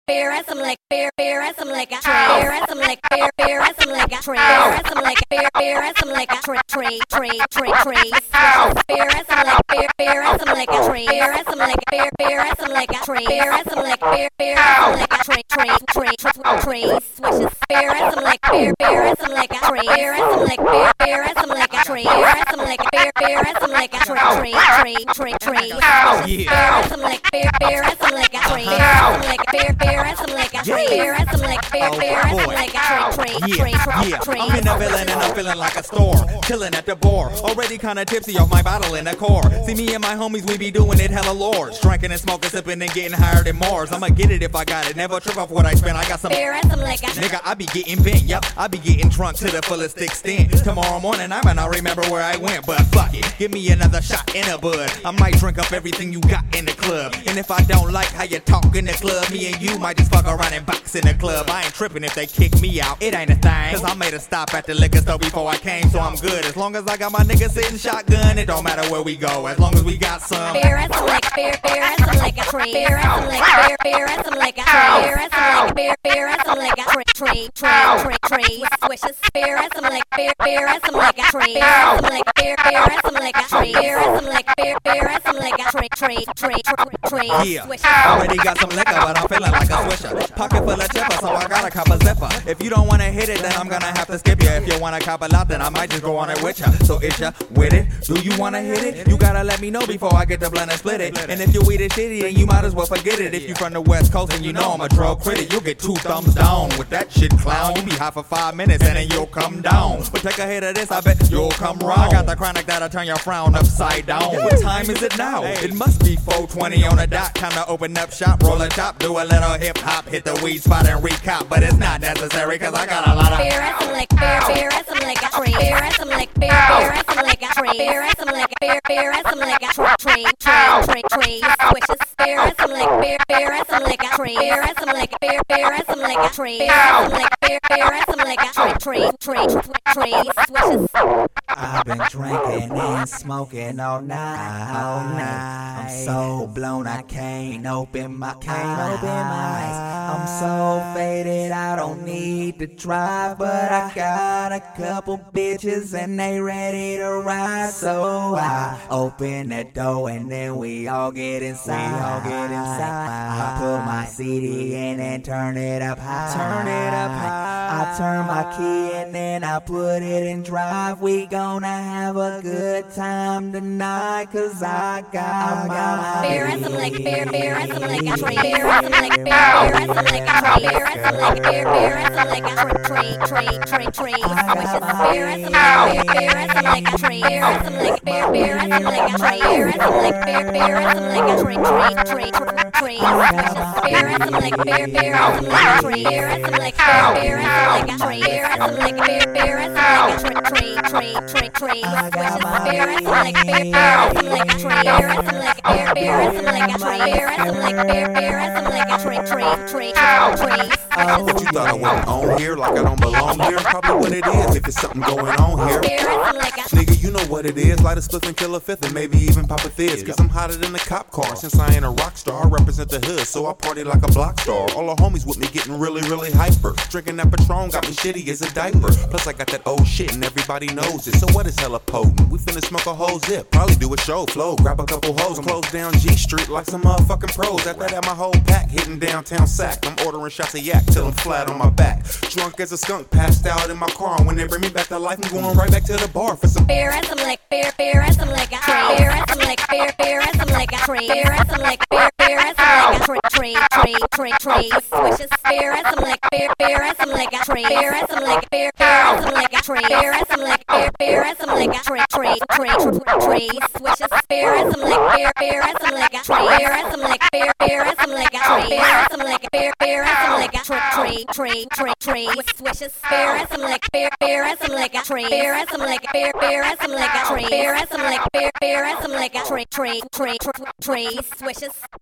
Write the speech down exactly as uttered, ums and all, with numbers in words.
beer and some lick, beer, beer and some lick, beer and some lick, beer, beer and some lick, beer and some lick, beer, beer and some lick, tree, tree, tree, tree, tree, beer and some lick, beer, beer and some lick, tree, beer and some lick, beer, beer and some lick, tree, beer and some lick, beer, beer and some lick, tree, tree, tree, tree, swishes, beer and some lick, beer, beer and some lick, tree, beer and some lick, beer, beer and some lick, tree, beer and some lick, beer, beer and some lick, tree, tree, tree, tree, tree, beer and some lick, beer, beer and some lick, tree, beer and some lick, beer, beer and some lick, tree, beer and some lick, beer, beer and some lick, tree, tree, tree, tree. I'm in a villain and I'm feeling like a store, chilling at the bar, already kinda tipsy off my bottle in the car. See me and my homies, we be doing it hella lords, drinking and smoking, sipping and getting higher than Mars. I'ma get it if I got it, never trip off what I spend. I got some beer and some liquor. Nigga, I be getting bent, yup, I be getting drunk to the fullest extent. Tomorrow morning I might not remember where I went, but fuck it, give me another shot in a bud. I might drink up everything you got in the club, and if I don't like how you talk in the club, me and you might just fuck around and box in the club. I ain't tripping if they kick me out, it ain't a thing, cause I made a stop at the liquor store before I came, so I'm good. As long as I got my nigga sitting shotgun, it don't matter where we go, as long as we got some beer and some liquor, beer, beer and some liquor, tree, beer and some liquor, beer, beer and some liquor, beer and some liquor, beer, beer and some liquor, tree, tree, tree, tree, swishes, beer and some liquor, beer, beer and some liquor, tree, beer and some liquor, beer, beer and some liquor, tree, beer and some liquor, beer, beer and some liquor, tree, tree, tree, tree, yeah, already got some liquor, but I'm feeling like a swisher. Pocket full of chipper, so I got a cup of zipper. If you don't wanna hit it, then I'm gonna have to skip you. If you wanna cop a lot, then I might just go on it with ya. So is ya with it? Do you wanna hit it? You gotta let me know before I get the blend and split it. And if you eat it shitty, then you might as well forget it. If you from the West Coast and you know I'm a drug critic, you'll get two thumbs down with that shit, clown. You be high for five minutes and then you'll come down. But take a hit of this, I bet you'll come round. I got the chronic that'll turn your frown upside down. What time is it now? It must be four twenty on the dot. Time to open up shop, roll a top, do a little hip hop, hit the weed spot and recop. But it's not necessary cause I got a lot of beer and some liquor, beer, beer and some liquor, tree, beer and some liquor, beer, beer and some liquor, tree, beer and some liquor, beer, beer and some liquor, tree, tree, tree, tree, swishes, beer and some liquor, beer, beer and some liquor, tree, beer and some liquor, beer, beer and some liquor, tree, beer and some liquor, beer, beer and some liquor, tree, tree, tree, tree, swishes. I've been drinking and smoking all night, all night. I'm so blown I can't open my eyes. I'm so faded I don't need to drive, but I got a couple bitches and they ready to ride. So I open that door and then we all get inside. We all get inside. I put my C D in and turn it up high. Turn it up high. I turn my key and then I put it in drive. We gonna have a good time tonight cause I got my beer and some liquor, beer, beer and some liquor, tree, beer and some liquor, beer, beer and some liquor, tree, beer and some liquor, beer, beer and some liquor, tree, tree, tree, tree, swishes, beer and some liquor, beer, beer and some liquor, tree, beer and some liquor, beer, beer and some liquor, tree, beer and some liquor, beer, beer and some liquor, tree, tree, tree, tree, swishes, beer and some liquor, beer, beer and some liquor, tree, beer and some liquor, beer, beer and some liquor, tree, beer and some liquor, beer, beer and some liquor, tree, tree, tree, tree, swishes, beer and some liquor, beer, beer and some liquor, tree, beer and some liquor, beer, beer and some liquor, tree, beer and some liquor, beer, beer and some liquor, tree, tree, tree, tree, what you thought I wasn't on here, like I don't belong here? Probably what it is, if it's something going on here. Nigga, you know what it is, light a spliff and kill a fifth and maybe even pop a fizz. Cause I'm hotter than a cop car, since I ain't a rock star, I represent the hood, so I party like a block star. All the homies with me getting really, really hyper. Drinking that Patron got me shitty as a diaper. Plus I got that old shit and everybody knows it, so what is hella potent? We finna smoke a whole zip, probably do a show flow, grab a couple hoes, close down G Street like some motherfucking pros. After that my whole pack hitting downtown Sac. I'm ordering shots of yak till I'm flat on my back. Drunk as a skunk, passed out in my car. And when they bring me back to life, I'm going right back to the bar for some beer and some liquor, beer, beer and some liquor, tree, beer and some liquor, beer, beer and some liquor, tree, beer and some liquor, beer, beer and some liquor, tree, tree, tree, tree, swishes, beer and some liquor, beer, beer and some liquor, tree, beer and some liquor, beer, beer and some liquor, tree, beer and some liquor, beer, beer and some liquor, tree, tree, tree, tree, swishes, beer and some liquor, beer, beer and some liquor, tree, beer and some liquor, beer, beer and some liquor, tree, beer and some liquor, beer, beer and some liquor, tree, tree, tree, tree, swishes, beer and some liquor, beer, beer and some liquor, tree, beer and some liquor, beer, beer and some liquor, tree, beer and some liquor, beer, beer and some liquor, tree, tree, tree, tree, swishes.